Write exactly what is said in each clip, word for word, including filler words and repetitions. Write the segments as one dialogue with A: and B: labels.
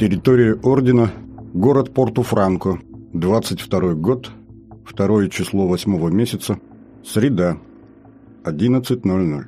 A: Территория ордена, город Порту-Франко, двадцать второй год, второе число восьмого месяца, среда, одиннадцать ноль ноль.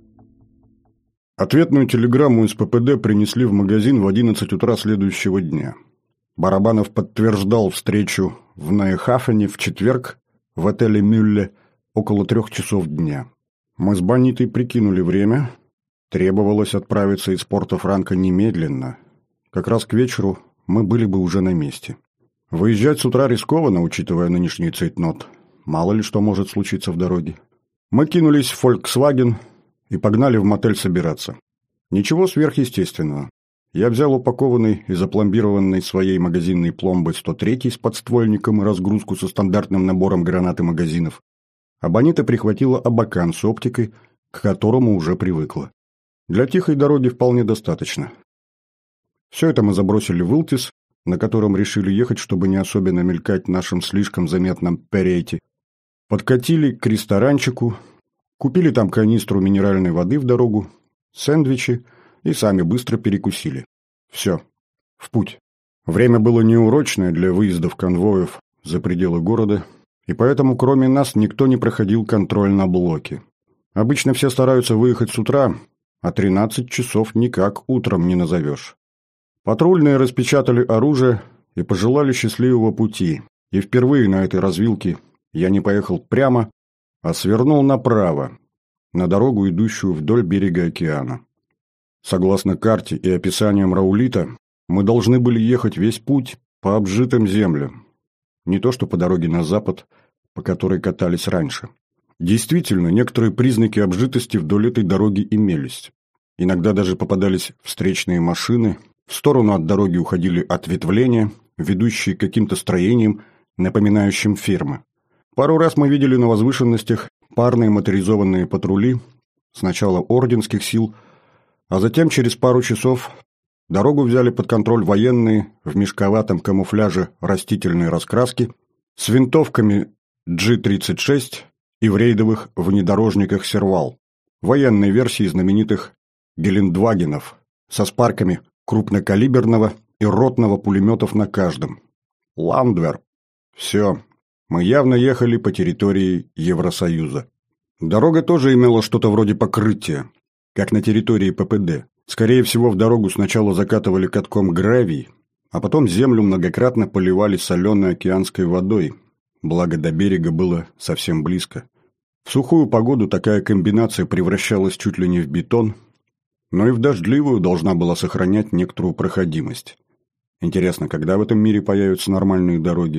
A: Ответную телеграмму из ППД принесли в магазин в одиннадцать утра следующего дня. Барабанов подтверждал встречу в Нейхафене в четверг в отеле «Мюлле» около трех часов дня. Мы с Бонитой прикинули время. Требовалось отправиться из Порто-Франко немедленно. Как раз к вечеру мы были бы уже на месте. Выезжать с утра рискованно, учитывая нынешний цейтнот. Мало ли что может случиться в дороге. Мы кинулись в «Фольксваген» и погнали в мотель собираться. Ничего сверхъестественного. Я взял упакованный и запломбированный своей магазинной пломбой сто третий с подствольником и разгрузку со стандартным набором гранат и магазинов. А Бонита прихватила абакан с оптикой, к которому уже привыкла. Для тихой дороги вполне достаточно. Все это мы забросили в Илтис, на котором решили ехать, чтобы не особенно мелькать нашим слишком заметном перейте. Подкатили к ресторанчику, купили там канистру минеральной воды в дорогу, сэндвичи и сами быстро перекусили. Все, в путь. Время было неурочное для выездов конвоев за пределы города, и поэтому кроме нас никто не проходил контроль на блоке. Обычно все стараются выехать с утра, а тринадцать часов никак утром не назовешь. Патрульные распечатали оружие и пожелали счастливого пути, и впервые на этой развилке я не поехал прямо, а свернул направо, на дорогу, идущую вдоль берега океана. Согласно карте и описаниям Раулита, мы должны были ехать весь путь по обжитым землям, не то что по дороге на запад, по которой катались раньше. Действительно, некоторые признаки обжитости вдоль этой дороги имелись. Иногда даже попадались встречные машины, в сторону от дороги уходили ответвления, ведущие к каким-то строениям, напоминающим фермы. Пару раз мы видели на возвышенностях парные моторизованные патрули, сначала орденских сил, а затем через пару часов дорогу взяли под контроль военные в мешковатом камуфляже растительной раскраски с винтовками джи тридцать шесть и в рейдовых внедорожниках «Сервал», военной версии знаменитых «Гелендвагенов» со спарками крупнокалиберного и ротного пулеметов на каждом. Ландвер. Все. Мы явно ехали по территории Евросоюза. Дорога тоже имела что-то вроде покрытия, как на территории ППД. Скорее всего, в дорогу сначала закатывали катком гравий, а потом землю многократно поливали соленой океанской водой, благо до берега было совсем близко. В сухую погоду такая комбинация превращалась чуть ли не в бетон, но и в дождливую должна была сохранять некоторую проходимость. Интересно, когда в этом мире появятся нормальные дороги?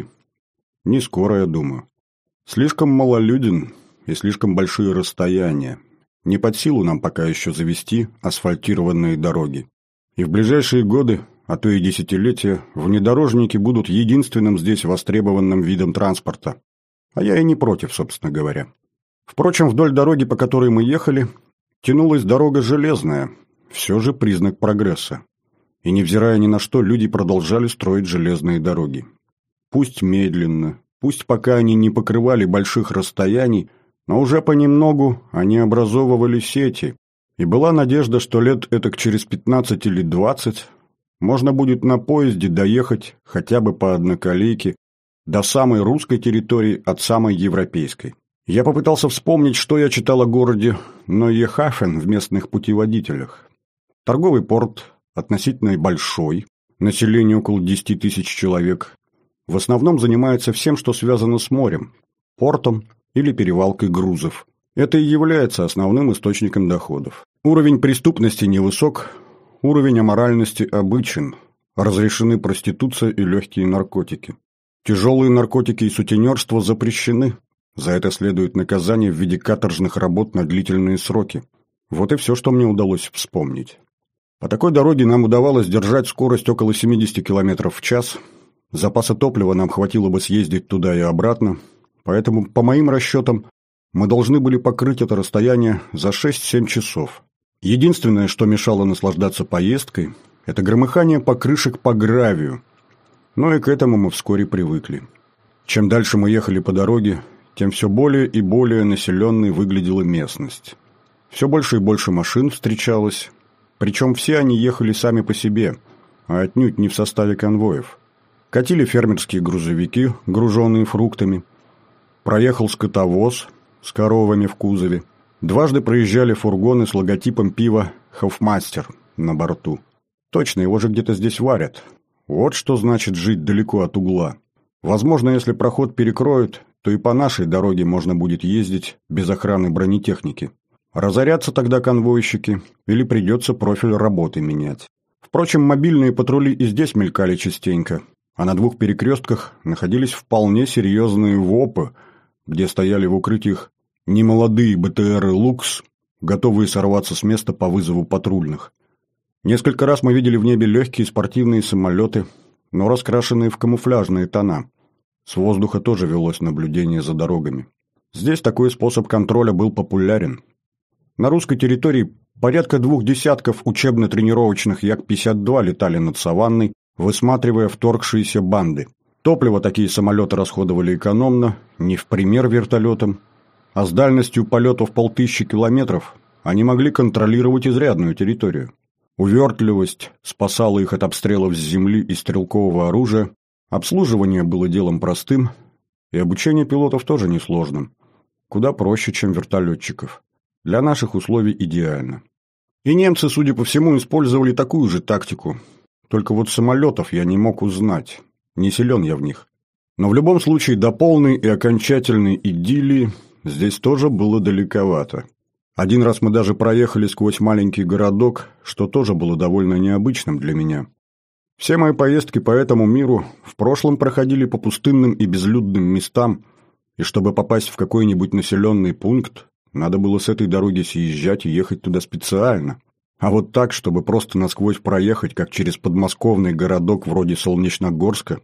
A: Не скоро, я думаю. Слишком малолюден и слишком большие расстояния. Не под силу нам пока еще завести асфальтированные дороги. И в ближайшие годы, а то и десятилетия, внедорожники будут единственным здесь востребованным видом транспорта. А я и не против, собственно говоря. Впрочем, вдоль дороги, по которой мы ехали, тянулась дорога железная, все же признак прогресса. И невзирая ни на что, люди продолжали строить железные дороги. Пусть медленно, пусть пока они не покрывали больших расстояний, но уже понемногу они образовывали сети, и была надежда, что лет этак через пятнадцать или двадцать можно будет на поезде доехать хотя бы по одноколейке до самой русской территории от самой европейской. Я попытался вспомнить, что я читал о городе Нойехафен в местных путеводителях. Торговый порт, относительно большой, население около десять тысяч человек, в основном занимается всем, что связано с морем, портом или перевалкой грузов. Это и является основным источником доходов. Уровень преступности невысок, уровень аморальности обычен, разрешены проституция и легкие наркотики. Тяжелые наркотики и сутенерство запрещены. За это следует наказание в виде каторжных работ на длительные сроки. Вот и все, что мне удалось вспомнить. По такой дороге нам удавалось держать скорость около семьдесят километров в час. Запаса топлива нам хватило бы съездить туда и обратно. Поэтому, по моим расчетам, мы должны были покрыть это расстояние за шесть-семь часов. Единственное, что мешало наслаждаться поездкой, это громыхание покрышек по гравию. Но и к этому мы вскоре привыкли. Чем дальше мы ехали по дороге, тем все более и более населенной выглядела местность. Все больше и больше машин встречалось, причем все они ехали сами по себе. а отнюдь не в составе конвоев. Катили фермерские грузовики, груженные фруктами. Проехал скотовоз с коровами в кузове. Дважды проезжали фургоны с логотипом пива «Хофмастер» на борту. Точно, его же где-то здесь варят. Вот что значит жить далеко от угла. Возможно, если проход перекроют, то и по нашей дороге можно будет ездить без охраны бронетехники. Разорятся тогда конвойщики, или придется профиль работы менять. Впрочем, мобильные патрули и здесь мелькали частенько, а на двух перекрестках находились вполне серьезные ВОПы, где стояли в укрытиях немолодые БТРы «Лукс», готовые сорваться с места по вызову патрульных. Несколько раз мы видели в небе легкие спортивные самолеты, но раскрашенные в камуфляжные тона. С воздуха тоже велось наблюдение за дорогами. Здесь такой способ контроля был популярен. На русской территории порядка двух десятков учебно-тренировочных Як пятьдесят два летали над саванной, высматривая вторгшиеся банды. Топливо такие самолеты расходовали экономно, не в пример вертолетам, а с дальностью полета в полтысячи километров они могли контролировать изрядную территорию. Увертливость спасала их от обстрелов с земли и стрелкового оружия, обслуживание было делом простым, и обучение пилотов тоже несложным. Куда проще, чем вертолетчиков. Для наших условий идеально. И немцы, судя по всему, использовали такую же тактику. Только вот самолетов я не мог узнать. Не силен я в них. Но в любом случае до полной и окончательной идиллии здесь тоже было далековато. Один раз мы даже проехали сквозь маленький городок, что тоже было довольно необычным для меня. Все мои поездки по этому миру в прошлом проходили по пустынным и безлюдным местам, и чтобы попасть в какой-нибудь населенный пункт, надо было с этой дороги съезжать и ехать туда специально. А вот так, чтобы просто насквозь проехать, как через подмосковный городок вроде Солнечногорска.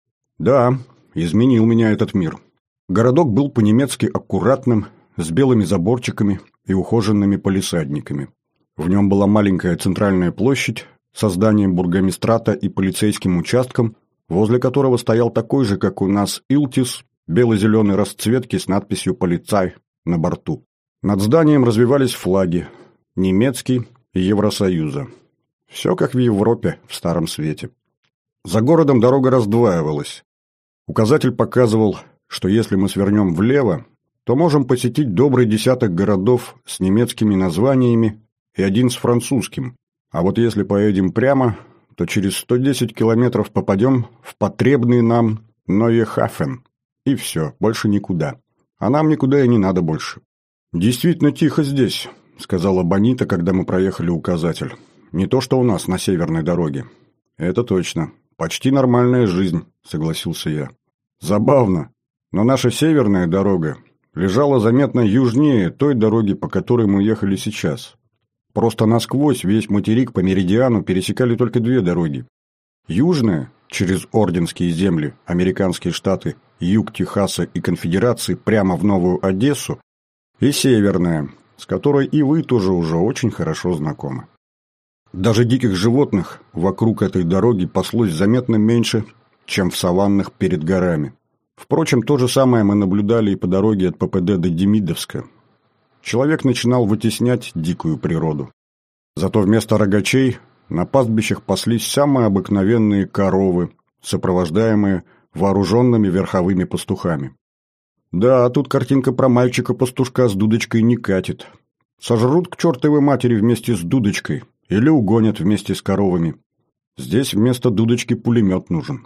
A: Да, изменил меня этот мир. Городок был по-немецки аккуратным, с белыми заборчиками и ухоженными палисадниками. В нем была маленькая центральная площадь со зданием бургомистрата и полицейским участком, возле которого стоял такой же, как у нас, Илтис, бело-зеленой расцветки с надписью «Полицай» на борту. Над зданием развивались флаги – немецкий и Евросоюза. Все как в Европе в Старом Свете. За городом дорога раздваивалась. Указатель показывал, что если мы свернем влево, то можем посетить добрый десяток городов с немецкими названиями и один с французским. А вот если поедем прямо, то через сто десять километров попадем в потребный нам Нойехафен. И все, больше никуда. А нам никуда и не надо больше. «Действительно тихо здесь», — сказала Бонита, когда мы проехали указатель. «Не то, что у нас на северной дороге». «Это точно. Почти нормальная жизнь», — согласился я. «Забавно, но наша северная дорога лежала заметно южнее той дороги, по которой мы ехали сейчас. Просто насквозь весь материк по меридиану пересекали только две дороги. Южная, через Орденские земли, американские штаты, юг Техаса и Конфедерации прямо в Новую Одессу, и северная, с которой и вы тоже уже очень хорошо знакомы. Даже диких животных вокруг этой дороги паслось заметно меньше, чем в саваннах перед горами. Впрочем, то же самое мы наблюдали и по дороге от ППД до Демидовска. Человек начинал вытеснять дикую природу. Зато вместо рогачей на пастбищах паслись самые обыкновенные коровы, сопровождаемые вооруженными верховыми пастухами. Да, тут картинка про мальчика-пастушка с дудочкой не катит. Сожрут к чертовой матери вместе с дудочкой или угонят вместе с коровами. Здесь вместо дудочки пулемет нужен.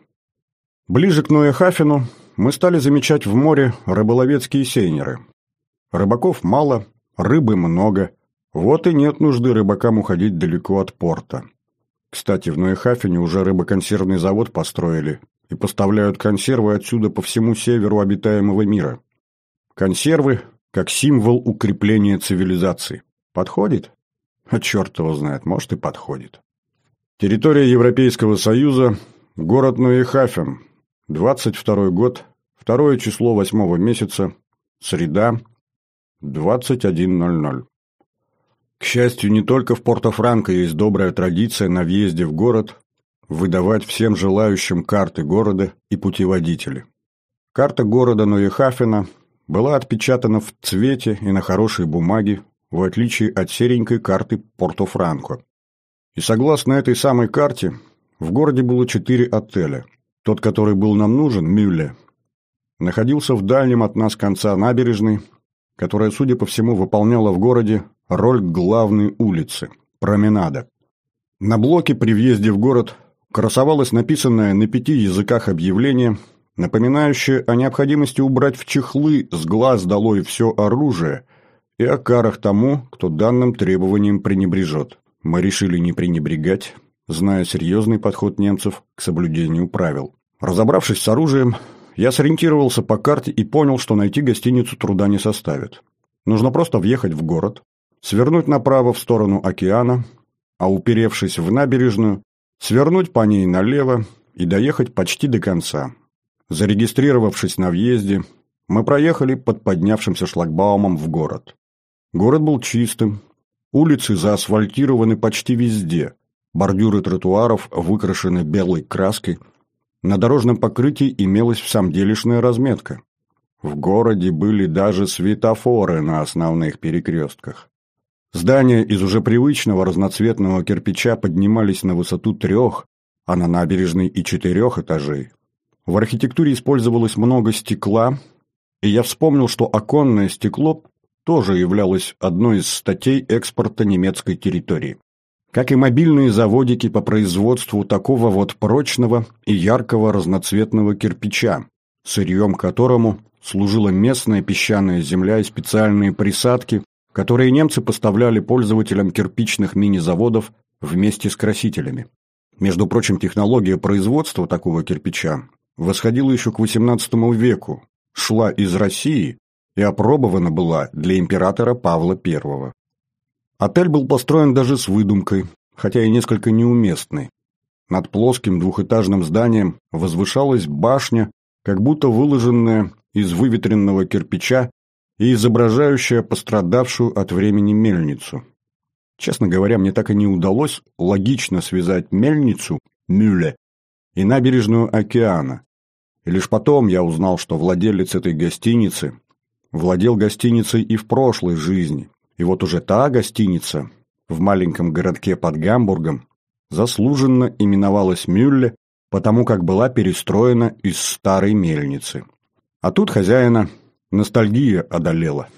A: Ближе к Нойехафену мы стали замечать в море рыболовецкие сейнеры. Рыбаков мало, рыбы много. Вот и нет нужды рыбакам уходить далеко от порта. Кстати, в Нойехафене уже рыбоконсервный завод построили и поставляют консервы отсюда по всему северу обитаемого мира. Консервы как символ укрепления цивилизации. Подходит? А черт его знает, может и подходит. Территория Европейского Союза, город Нойехафен, двадцать второй год, второе число восьмого месяца, среда, двадцать один ноль ноль. К счастью, не только в Порто-Франко есть добрая традиция на въезде в город выдавать всем желающим карты города и путеводители. Карта города Нойехафена была отпечатана в цвете и на хорошей бумаге, в отличие от серенькой карты Порто-Франко. И согласно этой самой карте, В городе было четыре отеля. Тот, который был нам нужен, Мюлле, находился в дальнем от нас конца набережной, которая, судя по всему, выполняла в городе роль главной улицы – променада. На блоке при въезде в город красовалось написанное на пяти языках объявление, напоминающее о необходимости убрать в чехлы с глаз долой все оружие и о карах тому, кто данным требованиям пренебрежет. Мы решили не пренебрегать, зная серьезный подход немцев к соблюдению правил. Разобравшись с оружием, я сориентировался по карте и понял, что найти гостиницу труда не составит. Нужно просто въехать в город, свернуть направо в сторону океана, а уперевшись в набережную, свернуть по ней налево и доехать почти до конца. Зарегистрировавшись на въезде, мы проехали под поднявшимся шлагбаумом в город. Город был чистым, улицы заасфальтированы почти везде, бордюры тротуаров выкрашены белой краской, на дорожном покрытии имелась всамделишная разметка. В городе были даже светофоры на основных перекрестках. Здания из уже привычного разноцветного кирпича поднимались на высоту трех, а на набережной и четырех этажей. В архитектуре использовалось много стекла, и я вспомнил, что оконное стекло тоже являлось одной из статей экспорта немецкой территории. Как и мобильные заводики по производству такого вот прочного и яркого разноцветного кирпича, сырьем которому служила местная песчаная земля и специальные присадки, которые немцы поставляли пользователям кирпичных мини-заводов вместе с красителями. Между прочим, технология производства такого кирпича восходила еще к восемнадцатому веку, шла из России и опробована была для императора Павла Первого. Отель был построен даже с выдумкой, хотя и несколько неуместной. Над плоским двухэтажным зданием возвышалась башня, как будто выложенная из выветренного кирпича и изображающая пострадавшую от времени мельницу. Честно говоря, мне так и не удалось логично связать мельницу, Мюлле, и набережную океана. И лишь потом я узнал, что владелец этой гостиницы владел гостиницей и в прошлой жизни. И вот уже та гостиница в маленьком городке под Гамбургом заслуженно именовалась Мюлле, потому как была перестроена из старой мельницы. А тут хозяина ностальгия одолела.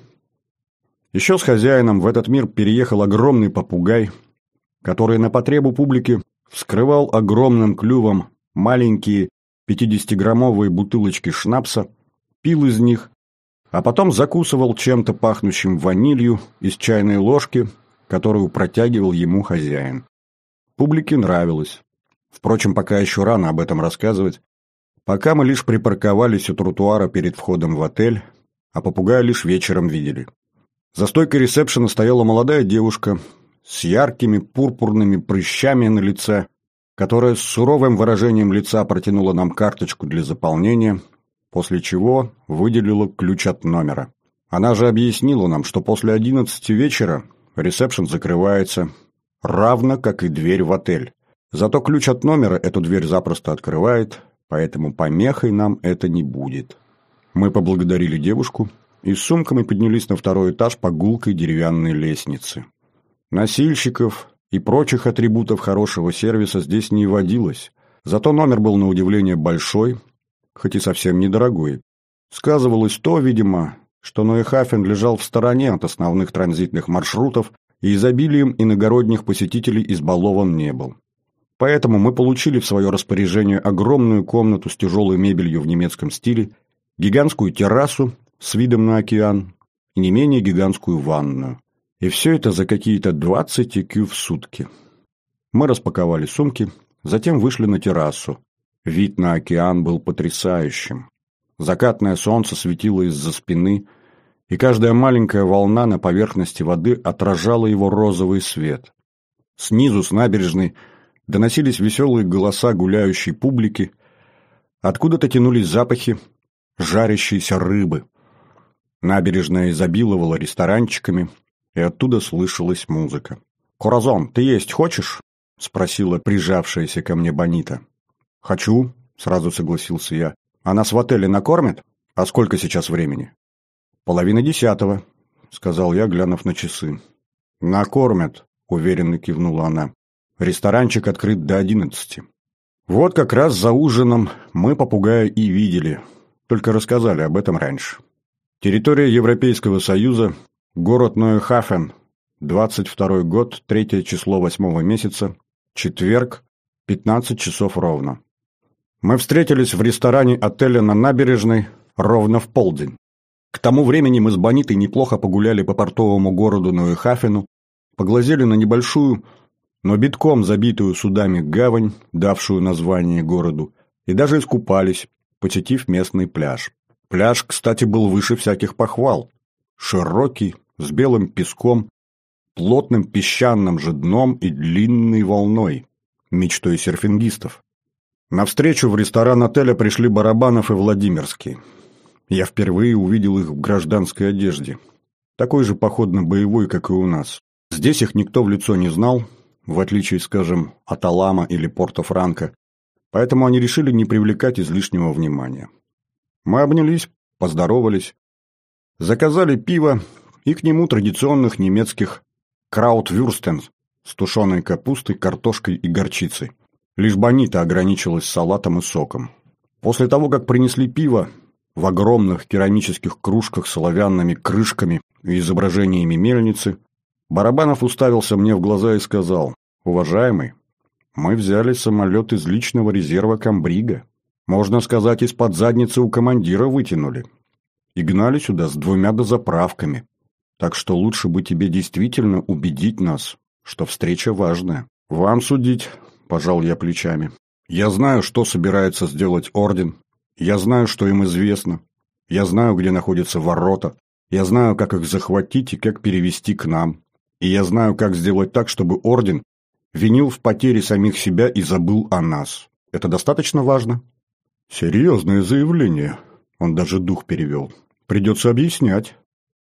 A: Еще с хозяином в этот мир переехал огромный попугай, который на потребу публики вскрывал огромным клювом маленькие пятидесятиграммовые бутылочки шнапса, пил из них, а потом закусывал чем-то пахнущим ванилью из чайной ложки, которую протягивал ему хозяин. Публике нравилось. Впрочем, пока еще рано об этом рассказывать. Пока мы лишь припарковались у тротуара перед входом в отель, а попугая лишь вечером видели. За стойкой ресепшена стояла молодая девушка с яркими пурпурными прыщами на лице, которая с суровым выражением лица протянула нам карточку для заполнения, после чего выделила ключ от номера. Она же объяснила нам, что после одиннадцати вечера ресепшн закрывается, равно как и дверь в отель. Зато ключ от номера эту дверь запросто открывает, поэтому помехой нам это не будет. Мы поблагодарили девушку и с сумками поднялись на второй этаж по гулкой деревянной лестнице. Носильщиков и прочих атрибутов хорошего сервиса здесь не водилось, зато номер был на удивление большой, хоть и совсем недорогой. Сказывалось то, видимо, что Нойхафен лежал в стороне от основных транзитных маршрутов и изобилием иногородних посетителей избалован не был. Поэтому мы получили в свое распоряжение огромную комнату с тяжелой мебелью в немецком стиле, гигантскую террасу с видом на океан и не менее гигантскую ванную. И все это за какие-то двадцать ЭКЮ в сутки. Мы распаковали сумки, затем вышли на террасу. Вид на океан был потрясающим. Закатное солнце светило из-за спины, и каждая маленькая волна на поверхности воды отражала его розовый свет. Снизу, с набережной, доносились веселые голоса гуляющей публики, откуда-то тянулись запахи жарящейся рыбы. Набережная изобиловала ресторанчиками, и оттуда слышалась музыка. «Коразон, ты есть хочешь?» — спросила прижавшаяся ко мне Бонита. «Хочу», — сразу согласился я. «А нас в отеле накормят? А сколько сейчас времени?» «Половина десятого», — сказал я, глянув на часы. «Накормят», — уверенно кивнула она. «Ресторанчик открыт до одиннадцати. Вот как раз за ужином мы попугая и видели, только рассказали об этом раньше. Территория Европейского Союза, город Нойхафен, двадцать второй год, третье число восьмого месяца, четверг, пятнадцать часов ровно. Мы встретились в ресторане отеля на набережной ровно в полдень. К тому времени мы с Бонитой неплохо погуляли по портовому городу Нойхафену, поглазели на небольшую, но битком забитую судами гавань, давшую название городу, и даже искупались, посетив местный пляж. Пляж, кстати, был выше всяких похвал. Широкий, с белым песком, плотным песчаным же дном и длинной волной, мечтой серфингистов. Навстречу в ресторан отеля пришли Барабанов и Владимирский. Я впервые увидел их в гражданской одежде, такой же походно-боевой, как и у нас. Здесь их никто в лицо не знал, в отличие, скажем, от Алама или Порто-Франко, поэтому они решили не привлекать излишнего внимания. Мы обнялись, поздоровались, заказали пиво и к нему традиционных немецких краутвюрстен с тушеной капустой, картошкой и горчицей. Лишь Бонита ограничилась салатом и соком. После того, как принесли пиво в огромных керамических кружках с оловянными крышками и изображениями мельницы, Барабанов уставился мне в глаза и сказал: «Уважаемый, мы взяли самолет из личного резерва комбрига. Можно сказать, из-под задницы у командира вытянули. И гнали сюда с двумя дозаправками. Так что лучше бы тебе действительно убедить нас, что встреча важная». «Вам судить», – пожал я плечами. «Я знаю, что собирается сделать орден. Я знаю, что им известно. Я знаю, где находятся ворота. Я знаю, как их захватить и как перевести к нам. И я знаю, как сделать так, чтобы орден винил в потере самих себя и забыл о нас. Это достаточно важно?» «Серьезное заявление», – он даже дух перевел. «Придется объяснять».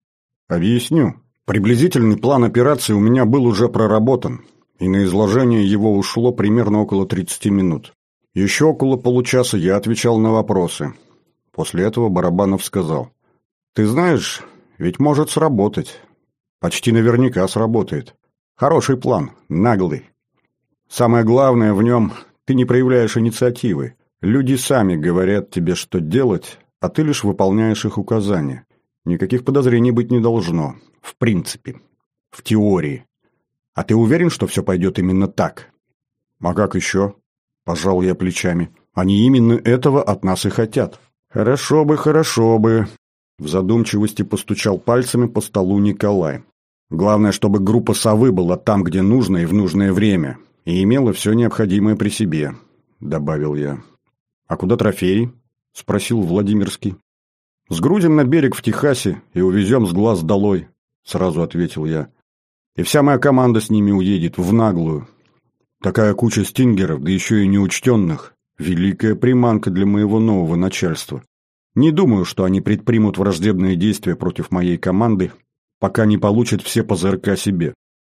A: «Объясню. Приблизительный план операции у меня был уже проработан, и на изложение его ушло примерно около тридцати минут. Еще около получаса я отвечал на вопросы. После этого Барабанов сказал: «Ты знаешь, ведь может сработать. Почти наверняка сработает. Хороший план, наглый. Самое главное в нем – ты не проявляешь инициативы. Люди сами говорят тебе, что делать, а ты лишь выполняешь их указания. Никаких подозрений быть не должно. В принципе. В теории. А ты уверен, что все пойдет именно так?» «А как еще?» – пожал я плечами. «Они именно этого от нас и хотят». «Хорошо бы, хорошо бы», – в задумчивости постучал пальцами по столу Николай. «Главное, чтобы группа «Совы» была там, где нужно и в нужное время, и имела все необходимое при себе», – добавил я. «А куда трофеи?» – спросил Владимирский. «Сгрузим на берег в Техасе и увезем с глаз долой», – сразу ответил я. «И вся моя команда с ними уедет в наглую. Такая куча стингеров, да еще и неучтенных, великая приманка для моего нового начальства. Не думаю, что они предпримут враждебные действия против моей команды, пока не получат все ПЗРК себе.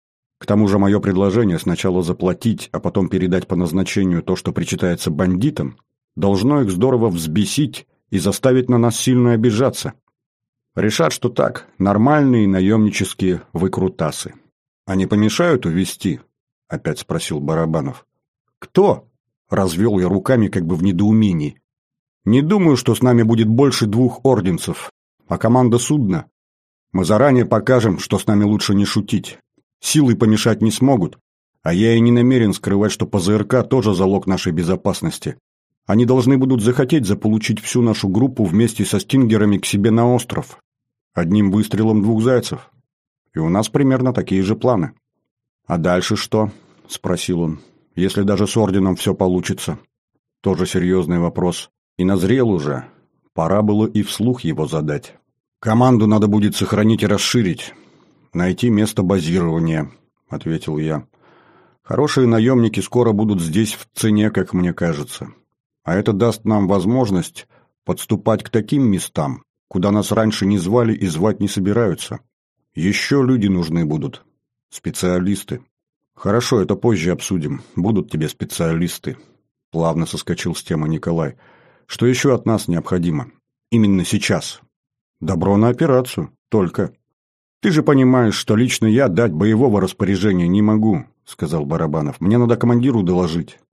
A: К тому же мое предложение сначала заплатить, а потом передать по назначению то, что причитается бандитам, должно их здорово взбесить и заставить на нас сильно обижаться. Решат, что так, нормальные наемнические выкрутасы. А не помешают увезти?» – опять спросил Барабанов. «Кто?» – развел я руками как бы в недоумении. «Не думаю, что с нами будет больше двух орденцев, а команда судна. Мы заранее покажем, что с нами лучше не шутить. Силой помешать не смогут, а я и не намерен скрывать, что ПЗРК тоже залог нашей безопасности. Они должны будут захотеть заполучить всю нашу группу вместе со стингерами к себе на остров. Одним выстрелом двух зайцев. И у нас примерно такие же планы». «А дальше что?» – спросил он. «Если даже с орденом все получится». Тоже серьезный вопрос. И назрел уже. Пора было и вслух его задать. «Команду надо будет сохранить и расширить. Найти место базирования», – ответил я. «Хорошие наемники скоро будут здесь в цене, как мне кажется. А это даст нам возможность подступать к таким местам, куда нас раньше не звали и звать не собираются. Еще люди нужны будут. Специалисты». «Хорошо, это позже обсудим. Будут тебе специалисты», – плавно соскочил с темы Николай. «Что еще от нас необходимо? Именно сейчас». «Добро на операцию. Только. Ты же понимаешь, что лично я дать боевого распоряжения не могу», – сказал Барабанов. «Мне надо командиру доложить».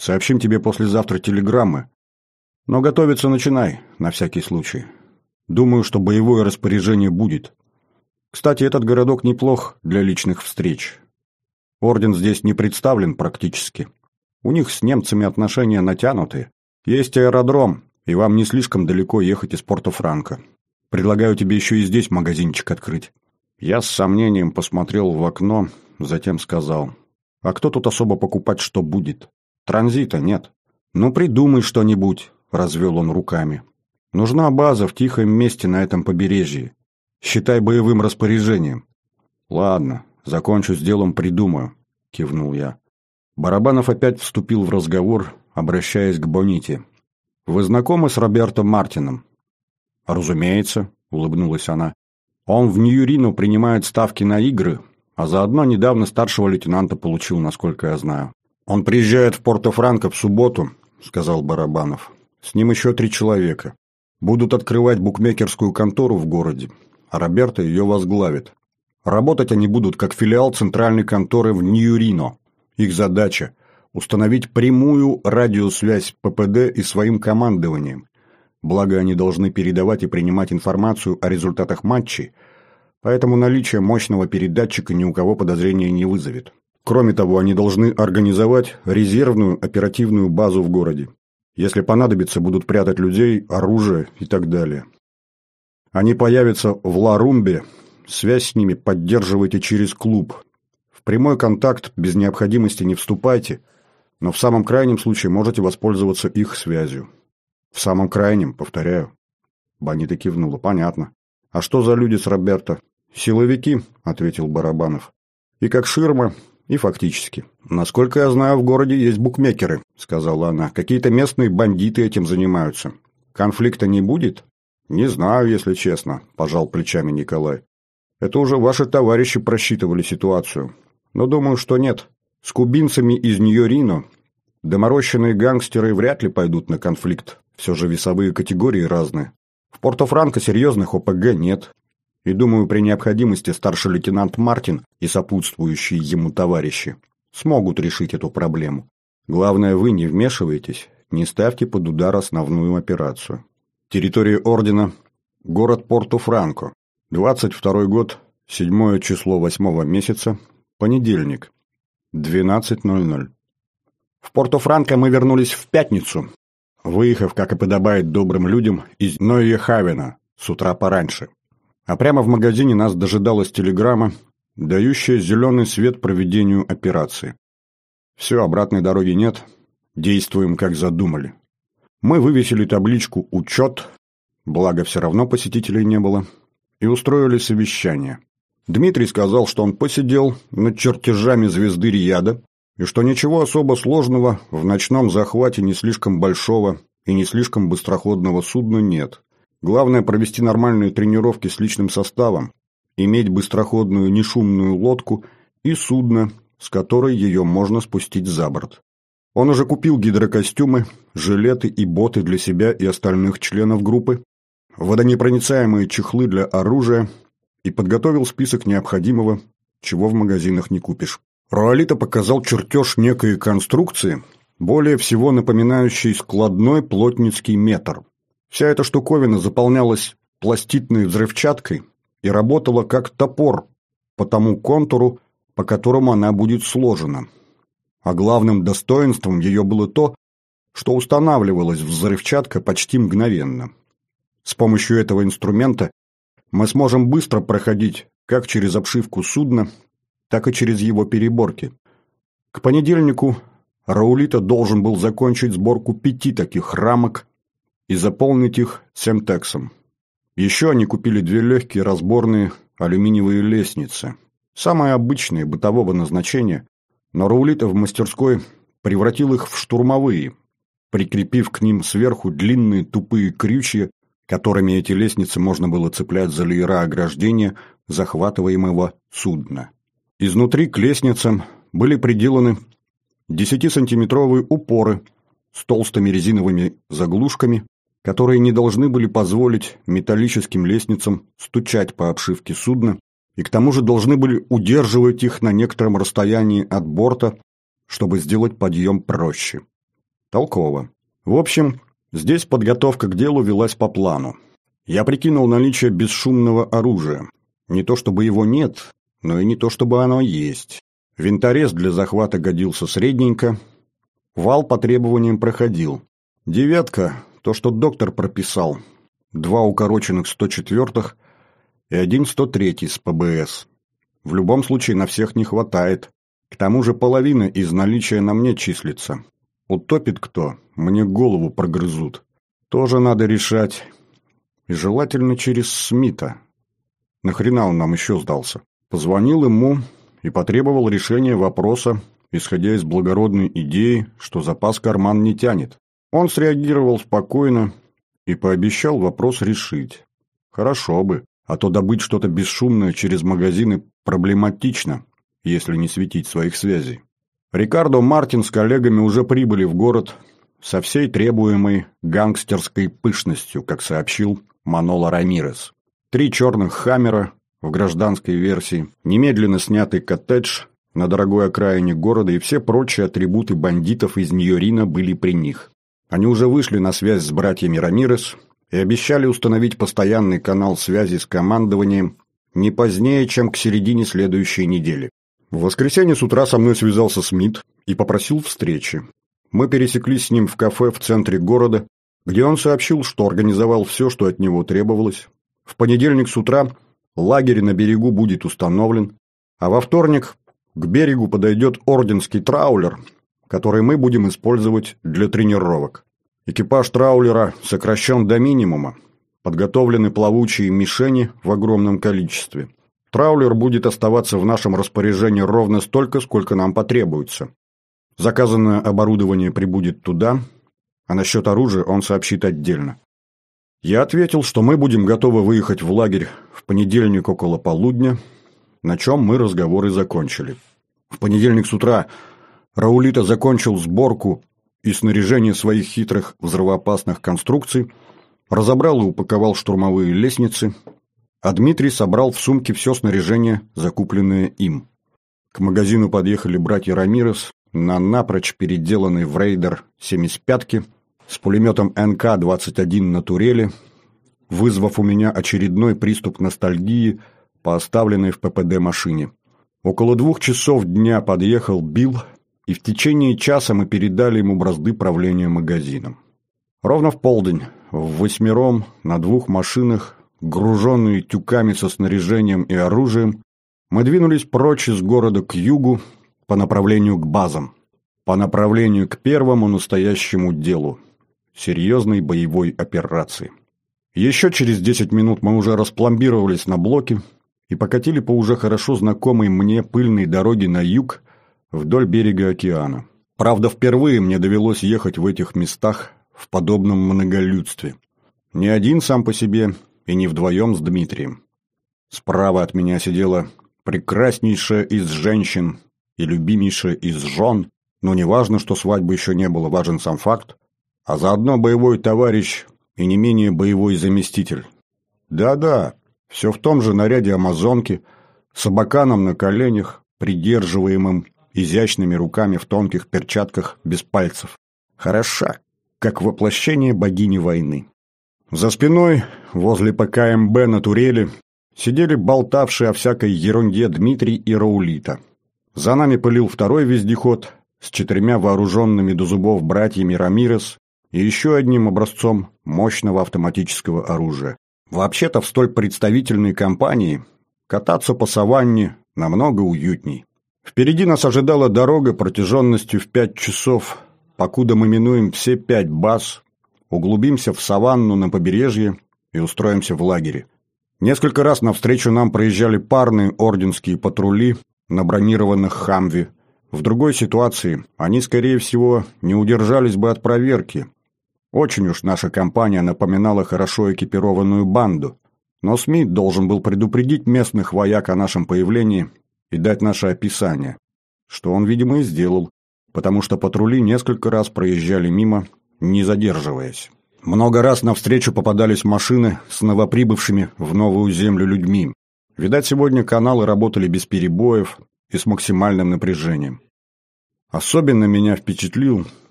A: Сообщим тебе послезавтра телеграммы. Но готовиться начинай, на всякий случай. Думаю, что боевое распоряжение будет. Кстати, этот городок неплох для личных встреч. Орден здесь не представлен практически. У них с немцами отношения натянутые. Есть аэродром, и вам не слишком далеко ехать из Порто-Франко. Предлагаю тебе еще и здесь магазинчик открыть». Я с сомнением посмотрел в окно, затем сказал: «А кто тут особо покупать что будет? Транзита нет». «Ну придумай что-нибудь», — развел он руками. «Нужна база в тихом месте на этом побережье. Считай боевым распоряжением». «Ладно, закончу с делом, придумаю», — кивнул я. Барабанов опять вступил в разговор, обращаясь к Боните. «Вы знакомы с Роберто Мартином?» «Разумеется», — улыбнулась она. «Он в Ньюрино принимает ставки на игры, а заодно недавно старшего лейтенанта получил, насколько я знаю». «Он приезжает в Порто-Франко в субботу», — сказал Барабанов. «С ним еще три человека. Будут открывать букмекерскую контору в городе, а Роберто ее возглавит. Работать они будут как филиал центральной конторы в Ньюрино. Их задача – установить прямую радиосвязь с ППД и своим командованием. Благо, они должны передавать и принимать информацию о результатах матчей, поэтому наличие мощного передатчика ни у кого подозрения не вызовет. Кроме того, они должны организовать резервную оперативную базу в городе. Если понадобится, будут прятать людей, оружие и так далее. Они появятся в Ла-Румбе, связь с ними поддерживайте через клуб. В прямой контакт без необходимости не вступайте, но в самом крайнем случае можете воспользоваться их связью». «В самом крайнем, повторяю». Бонита кивнула. «Понятно. А что за люди с Роберто?» «Силовики», — ответил Барабанов. «И как ширма, и фактически». «Насколько я знаю, в городе есть букмекеры», — сказала она. «Какие-то местные бандиты этим занимаются. Конфликта не будет?» «Не знаю, если честно», — пожал плечами Николай. «Это уже ваши товарищи просчитывали ситуацию. Но думаю, что нет. С кубинцами из Ньюрино доморощенные гангстеры вряд ли пойдут на конфликт. Все же весовые категории разные. В Порто-Франко серьезных ОПГ нет. И, думаю, при необходимости старший лейтенант Мартин и сопутствующие ему товарищи смогут решить эту проблему. Главное, вы не вмешивайтесь, не ставьте под удар основную операцию. Территория ордена – город Порто-Франко. двадцать второй год, седьмое число восьмого месяца, понедельник, двенадцать ноль ноль. В Порто-Франко мы вернулись в пятницу, выехав, как и подобает добрым людям, из Нойе-Хавена с утра пораньше. А прямо в магазине нас дожидалась телеграмма, дающая зеленый свет проведению операции. Все, обратной дороги нет, действуем, как задумали. Мы вывесили табличку «Учет», благо все равно посетителей не было, и устроили совещание. Дмитрий сказал, что он посидел над чертежами звезды Рияда, и что ничего особо сложного в ночном захвате не слишком большого и не слишком быстроходного судна нет. Главное провести нормальные тренировки с личным составом, иметь быстроходную нешумную лодку и судно, с которой ее можно спустить за борт. Он уже купил гидрокостюмы, жилеты и боты для себя и остальных членов группы, водонепроницаемые чехлы для оружия и подготовил список необходимого, чего в магазинах не купишь. Роалита показал чертеж некой конструкции, более всего напоминающей складной плотницкий метр. Вся эта штуковина заполнялась пластитной взрывчаткой и работала как топор по тому контуру, по которому она будет сложена. А главным достоинством ее было то, что устанавливалась взрывчатка почти мгновенно. С помощью этого инструмента мы сможем быстро проходить как через обшивку судна, так и через его переборки. К понедельнику Раулита должен был закончить сборку пяти таких рамок и заполнить их семтексом. Еще они купили две легкие разборные алюминиевые лестницы, самые обычные, бытового назначения, но Раулита в мастерской превратил их в штурмовые, прикрепив к ним сверху длинные тупые крючья, которыми эти лестницы можно было цеплять за леера ограждения захватываемого судна. Изнутри к лестницам были приделаны десятисантиметровые упоры с толстыми резиновыми заглушками, которые не должны были позволить металлическим лестницам стучать по обшивке судна и к тому же должны были удерживать их на некотором расстоянии от борта, чтобы сделать подъем проще. Толково. В общем, здесь подготовка к делу велась по плану. Я прикинул наличие бесшумного оружия. Не то чтобы его нет, но и не то чтобы оно есть. Винторез для захвата годился средненько. Вал по требованиям проходил. Девятка – то, что доктор прописал. Два укороченных сто четвёртых и один сто третий с ПБС. В любом случае на всех не хватает. К тому же половина из наличия на мне числится. Утопит кто, мне голову прогрызут. Тоже надо решать. И желательно через Смита. Нахрена он нам еще сдался? Позвонил ему и потребовал решения вопроса, исходя из благородной идеи, что запас карман не тянет. Он среагировал спокойно и пообещал вопрос решить. Хорошо бы, а то добыть что-то бесшумное через магазины проблематично, если не светить своих связей. Рикардо Мартин с коллегами уже прибыли в город со всей требуемой гангстерской пышностью, как сообщил Маноло Рамирес. Три черных «Хаммера» в гражданской версии, немедленно снятый коттедж на дорогой окраине города и все прочие атрибуты бандитов из Ньорина были при них. Они уже вышли на связь с братьями Рамирес и обещали установить постоянный канал связи с командованием не позднее, чем к середине следующей недели. В воскресенье с утра со мной связался Смит и попросил встречи. Мы пересеклись с ним в кафе в центре города, где он сообщил, что организовал все, что от него требовалось. В понедельник с утра лагерь на берегу будет установлен, а во вторник к берегу подойдет орденский траулер, который мы будем использовать для тренировок. Экипаж траулера сокращен до минимума, подготовлены плавучие мишени в огромном количестве. Траулер будет оставаться в нашем распоряжении ровно столько, сколько нам потребуется. Заказанное оборудование прибудет туда, а насчет оружия он сообщит отдельно. Я ответил, что мы будем готовы выехать в лагерь в понедельник около полудня, на чем мы разговоры закончили. В понедельник с утра Раулито закончил сборку и снаряжение своих хитрых взрывоопасных конструкций, разобрал и упаковал штурмовые лестницы, а Дмитрий собрал в сумке все снаряжение, закупленное им. К магазину подъехали братья Рамирес на напрочь переделанный в рейдер семьдесят пятки с пулеметом эн ка двадцать один на турели, вызвав у меня очередной приступ ностальгии по оставленной в ППД машине. Около двух часов дня подъехал Билл, и в течение часа мы передали ему бразды правления магазином. Ровно в полдень, в восьмером, на двух машинах, груженные тюками со снаряжением и оружием, мы двинулись прочь из города к югу по направлению к базам, по направлению к первому настоящему делу – серьезной боевой операции. Еще через десять минут мы уже распломбировались на блоке и покатили по уже хорошо знакомой мне пыльной дороге на юг вдоль берега океана. Правда, впервые мне довелось ехать в этих местах в подобном многолюдстве. Не один сам по себе и не вдвоем с Дмитрием. Справа от меня сидела прекраснейшая из женщин и любимейшая из жен, но не важно, что свадьбы еще не было, важен сам факт, а заодно боевой товарищ и не менее боевой заместитель. Да-да, все в том же наряде амазонки, с абаканом на коленях, придерживаемым изящными руками в тонких перчатках без пальцев. Хороша, как воплощение богини войны. За спиной, возле ПК эм бэ на турели, сидели болтавшие о всякой ерунде Дмитрий и Раулито. За нами пылил второй вездеход с четырьмя вооруженными до зубов братьями Рамирес и еще одним образцом мощного автоматического оружия. Вообще-то в столь представительной компании кататься по саванне намного уютней. Впереди нас ожидала дорога протяженностью в пять часов, покуда мы минуем все пять баз, углубимся в саванну на побережье и устроимся в лагере. Несколько раз навстречу нам проезжали парные орденские патрули на бронированных «Хамви». В другой ситуации они, скорее всего, не удержались бы от проверки. Очень уж наша компания напоминала хорошо экипированную банду. Но Смит должен был предупредить местных вояк о нашем появлении и дать наше описание, что он, видимо, и сделал, потому что патрули несколько раз проезжали мимо, не задерживаясь. Много раз навстречу попадались машины с новоприбывшими в новую землю людьми. Видать, сегодня каналы работали без перебоев и с максимальным напряжением. Особенно меня впечатлил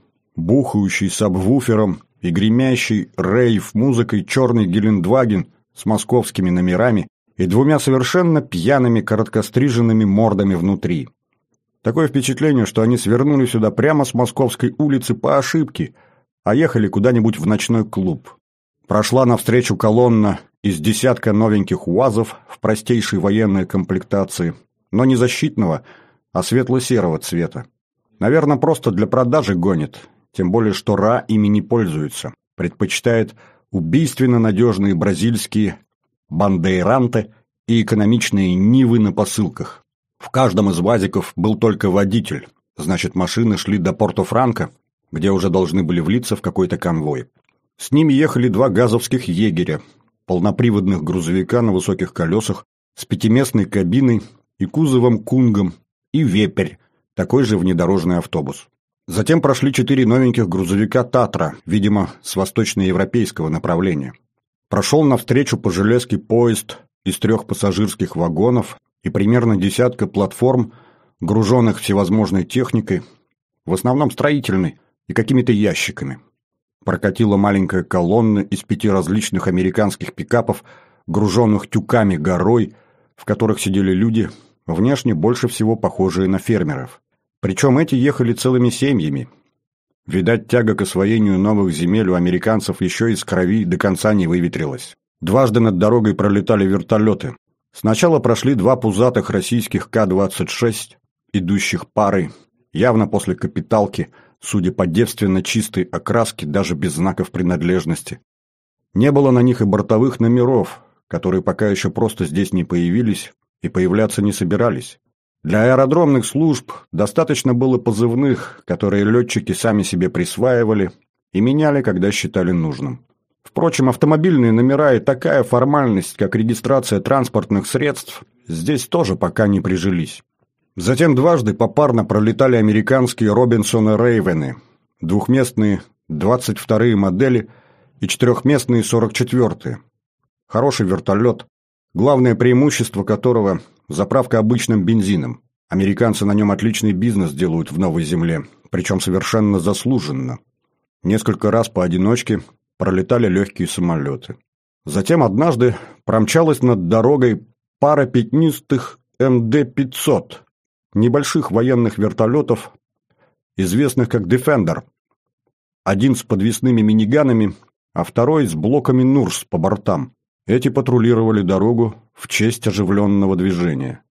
A: бухающий сабвуфером и гремящий рейв-музыкой черный Гелендваген с московскими номерами и двумя совершенно пьяными короткостриженными мордами внутри. Такое впечатление, что они свернули сюда прямо с Московской улицы по ошибке, а ехали куда-нибудь в ночной клуб. Прошла навстречу колонна из десятка новеньких УАЗов в простейшей военной комплектации, но не защитного, а светло-серого цвета. Наверное, просто для продажи гонит, тем более что РА ими не пользуется, предпочитает убийственно надежные бразильские бандейранты и экономичные Нивы на посылках. В каждом из УАЗиков был только водитель, значит, машины шли до Порто-Франко, где уже должны были влиться в какой-то конвой. С ними ехали два газовских егеря, полноприводных грузовика на высоких колесах, с пятиместной кабиной и кузовом-кунгом, и вепрь, такой же внедорожный автобус. Затем прошли четыре новеньких грузовика «Татра», видимо, с восточноевропейского направления. Прошел навстречу по железке поезд из трех пассажирских вагонов и примерно десятка платформ, груженных всевозможной техникой, в основном строительной, и какими-то ящиками. Прокатила маленькая колонна из пяти различных американских пикапов, груженных тюками горой, в которых сидели люди, внешне больше всего похожие на фермеров. Причем эти ехали целыми семьями. Видать, тяга к освоению новых земель у американцев еще из крови до конца не выветрилась. Дважды над дорогой пролетали вертолеты. Сначала прошли два пузатых российских Ка двадцать шесть, идущих парой, явно после капиталки, судя по девственно чистой окраске, даже без знаков принадлежности. Не было на них и бортовых номеров, которые пока еще просто здесь не появились и появляться не собирались. Для аэродромных служб достаточно было позывных, которые летчики сами себе присваивали и меняли, когда считали нужным. Впрочем, автомобильные номера и такая формальность, как регистрация транспортных средств, здесь тоже пока не прижились. Затем дважды попарно пролетали американские Робинсоны Рейвены, двухместные двадцать вторые модели и четырехместные сорок четвёртые. Хороший вертолет, главное преимущество которого – заправка обычным бензином. Американцы на нем отличный бизнес делают в Новой Земле, причем совершенно заслуженно. Несколько раз поодиночке пролетали легкие самолеты. Затем однажды промчалась над дорогой пара пятнистых Эм Дэ пятьсот, небольших военных вертолетов, известных как «Дефендер». Один с подвесными миниганами, а второй с блоками Нурс по бортам. Эти патрулировали дорогу в честь оживленного движения.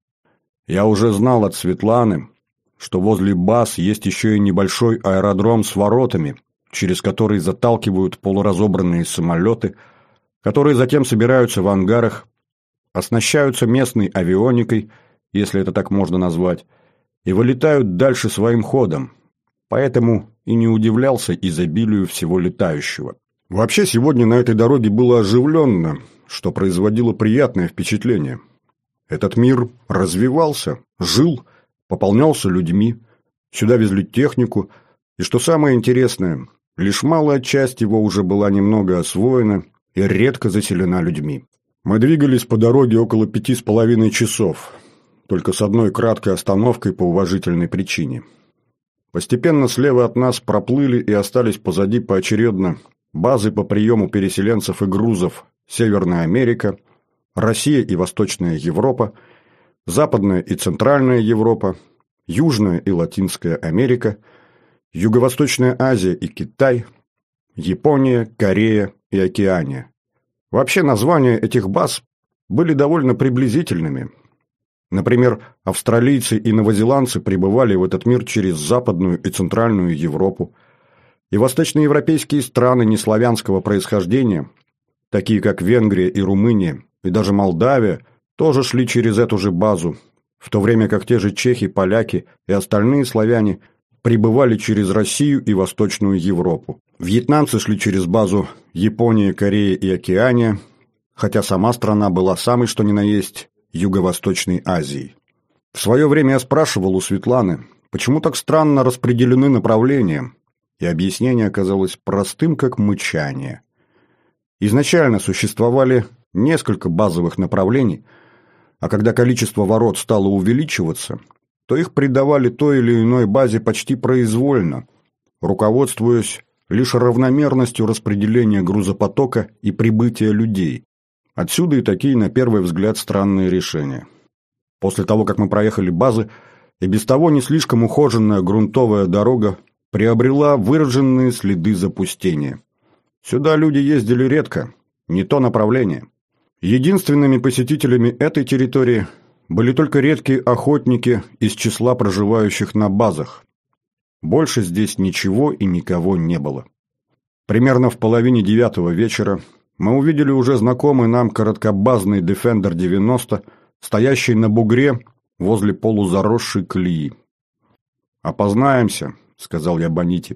A: Я уже знал от Светланы, что возле баз есть еще и небольшой аэродром с воротами, через который заталкивают полуразобранные самолеты, которые затем собираются в ангарах, оснащаются местной авионикой, если это так можно назвать, и вылетают дальше своим ходом, поэтому и не удивлялся изобилию всего летающего. Вообще сегодня на этой дороге было оживленно, что производило приятное впечатление. Этот мир развивался, жил, пополнялся людьми, сюда везли технику, и, что самое интересное, лишь малая часть его уже была немного освоена и редко заселена людьми. Мы двигались по дороге около пяти с половиной часов, только с одной краткой остановкой по уважительной причине. Постепенно слева от нас проплыли и остались позади поочередно базы по приему переселенцев и грузов Северная Америка, Россия и Восточная Европа, Западная и Центральная Европа, Южная и Латинская Америка, Юго-Восточная Азия и Китай, Япония, Корея и Океания. Вообще названия этих баз были довольно приблизительными. Например, австралийцы и новозеландцы прибывали в этот мир через Западную и Центральную Европу, и восточноевропейские страны неславянского происхождения, такие как Венгрия и Румыния, и даже Молдавия, тоже шли через эту же базу, в то время как те же чехи, поляки и остальные славяне прибывали через Россию и Восточную Европу. Вьетнамцы шли через базу Япония, Корея и Океания, хотя сама страна была самой что ни на есть Юго-Восточной Азией. В свое время я спрашивал у Светланы, почему так странно распределены направления, и объяснение оказалось простым, как мычание. Изначально существовали несколько базовых направлений, а когда количество ворот стало увеличиваться, то их придавали той или иной базе почти произвольно, руководствуясь лишь равномерностью распределения грузопотока и прибытия людей. Отсюда и такие, на первый взгляд, странные решения. После того, как мы проехали базы, и без того не слишком ухоженная грунтовая дорога приобрела выраженные следы запустения. Сюда люди ездили редко, не то направление. Единственными посетителями этой территории были только редкие охотники из числа проживающих на базах. Больше здесь ничего и никого не было. Примерно в половине девятого вечера мы увидели уже знакомый нам короткобазный Defender девяносто, стоящий на бугре возле полузаросшей колеи. «Опознаемся», — сказал я Боните.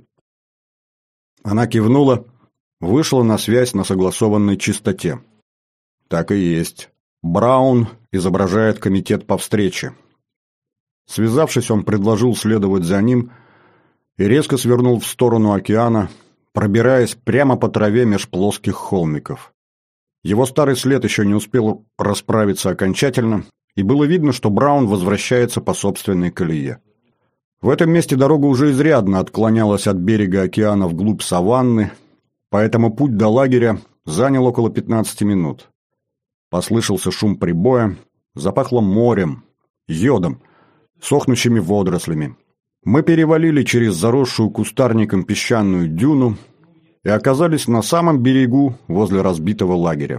A: Она кивнула, вышла на связь на согласованной частоте. Так и есть. Браун изображает комитет по встрече. Связавшись, он предложил следовать за ним и резко свернул в сторону океана, пробираясь прямо по траве меж плоских холмиков. Его старый след еще не успел расправиться окончательно, и было видно, что Браун возвращается по собственной колее. В этом месте дорога уже изрядно отклонялась от берега океана вглубь саванны, поэтому путь до лагеря занял около пятнадцати минут. Послышался шум прибоя, запахло морем, йодом, сохнущими водорослями. Мы перевалили через заросшую кустарником песчаную дюну и оказались на самом берегу возле разбитого лагеря.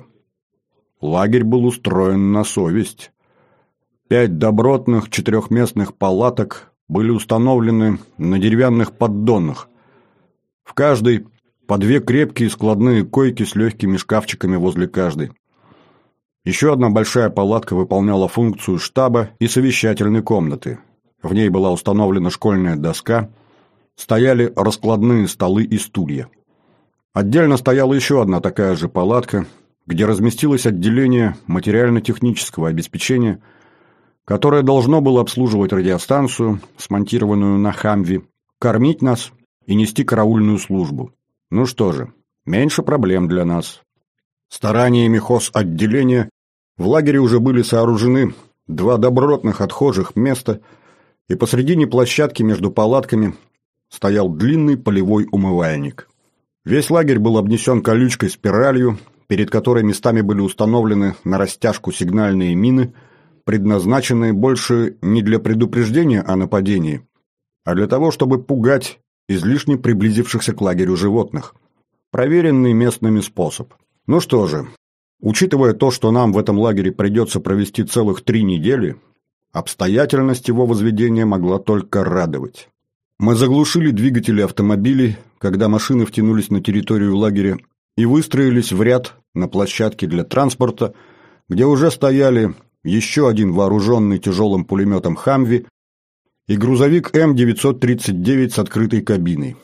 A: Лагерь был устроен на совесть. Пять добротных четырехместных палаток были установлены на деревянных поддонах. В каждой по две крепкие складные койки с легкими шкафчиками возле каждой. Еще одна большая палатка выполняла функцию штаба и совещательной комнаты. В ней была установлена школьная доска, стояли раскладные столы и стулья. Отдельно стояла еще одна такая же палатка, где разместилось отделение материально-технического обеспечения, которое должно было обслуживать радиостанцию, смонтированную на «Хамви», кормить нас и нести караульную службу. Ну что же, меньше проблем для нас. Стараниями хозотделения в лагере уже были сооружены два добротных отхожих места, и посредине площадки между палатками стоял длинный полевой умывальник. Весь лагерь был обнесен колючкой спиралью, перед которой местами были установлены на растяжку сигнальные мины, предназначенные больше не для предупреждения о нападении, а для того, чтобы пугать излишне приблизившихся к лагерю животных. Проверенный местными способ. Ну что же, учитывая то, что нам в этом лагере придется провести целых три недели, обстоятельность его возведения могла только радовать. Мы заглушили двигатели автомобилей, когда машины втянулись на территорию лагеря, и выстроились в ряд на площадке для транспорта, где уже стояли еще один вооруженный тяжелым пулеметом «Хамви» и грузовик Эм девятьсот тридцать девять с открытой кабиной.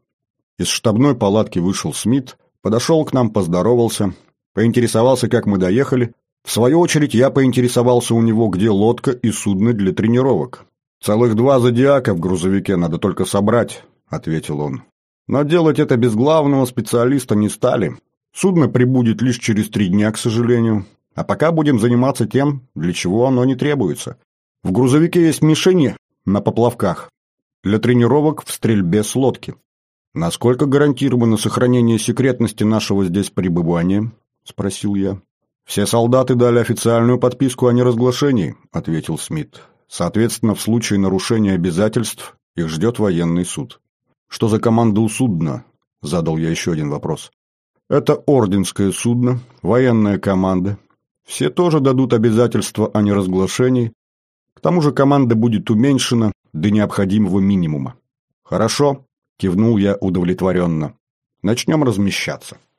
A: Из штабной палатки вышел Смит, подошел к нам, поздоровался, поинтересовался, как мы доехали. В свою очередь я поинтересовался у него, где лодка и судно для тренировок. «Целых два зодиака в грузовике надо только собрать», — ответил он. «Но делать это без главного специалиста не стали. Судно прибудет лишь через три дня, к сожалению. А пока будем заниматься тем, для чего оно не требуется. В грузовике есть мишени на поплавках для тренировок в стрельбе с лодки». «Насколько гарантировано сохранение секретности нашего здесь пребывания?» — спросил я. «Все солдаты дали официальную подписку о неразглашении», — ответил Смит. «Соответственно, в случае нарушения обязательств их ждет военный суд». «Что за команда у судна?» — задал я еще один вопрос. «Это орденское судно, военная команда. Все тоже дадут обязательства о неразглашении. К тому же команда будет уменьшена до необходимого минимума». «Хорошо», — кивнул я удовлетворенно. «Начнем размещаться».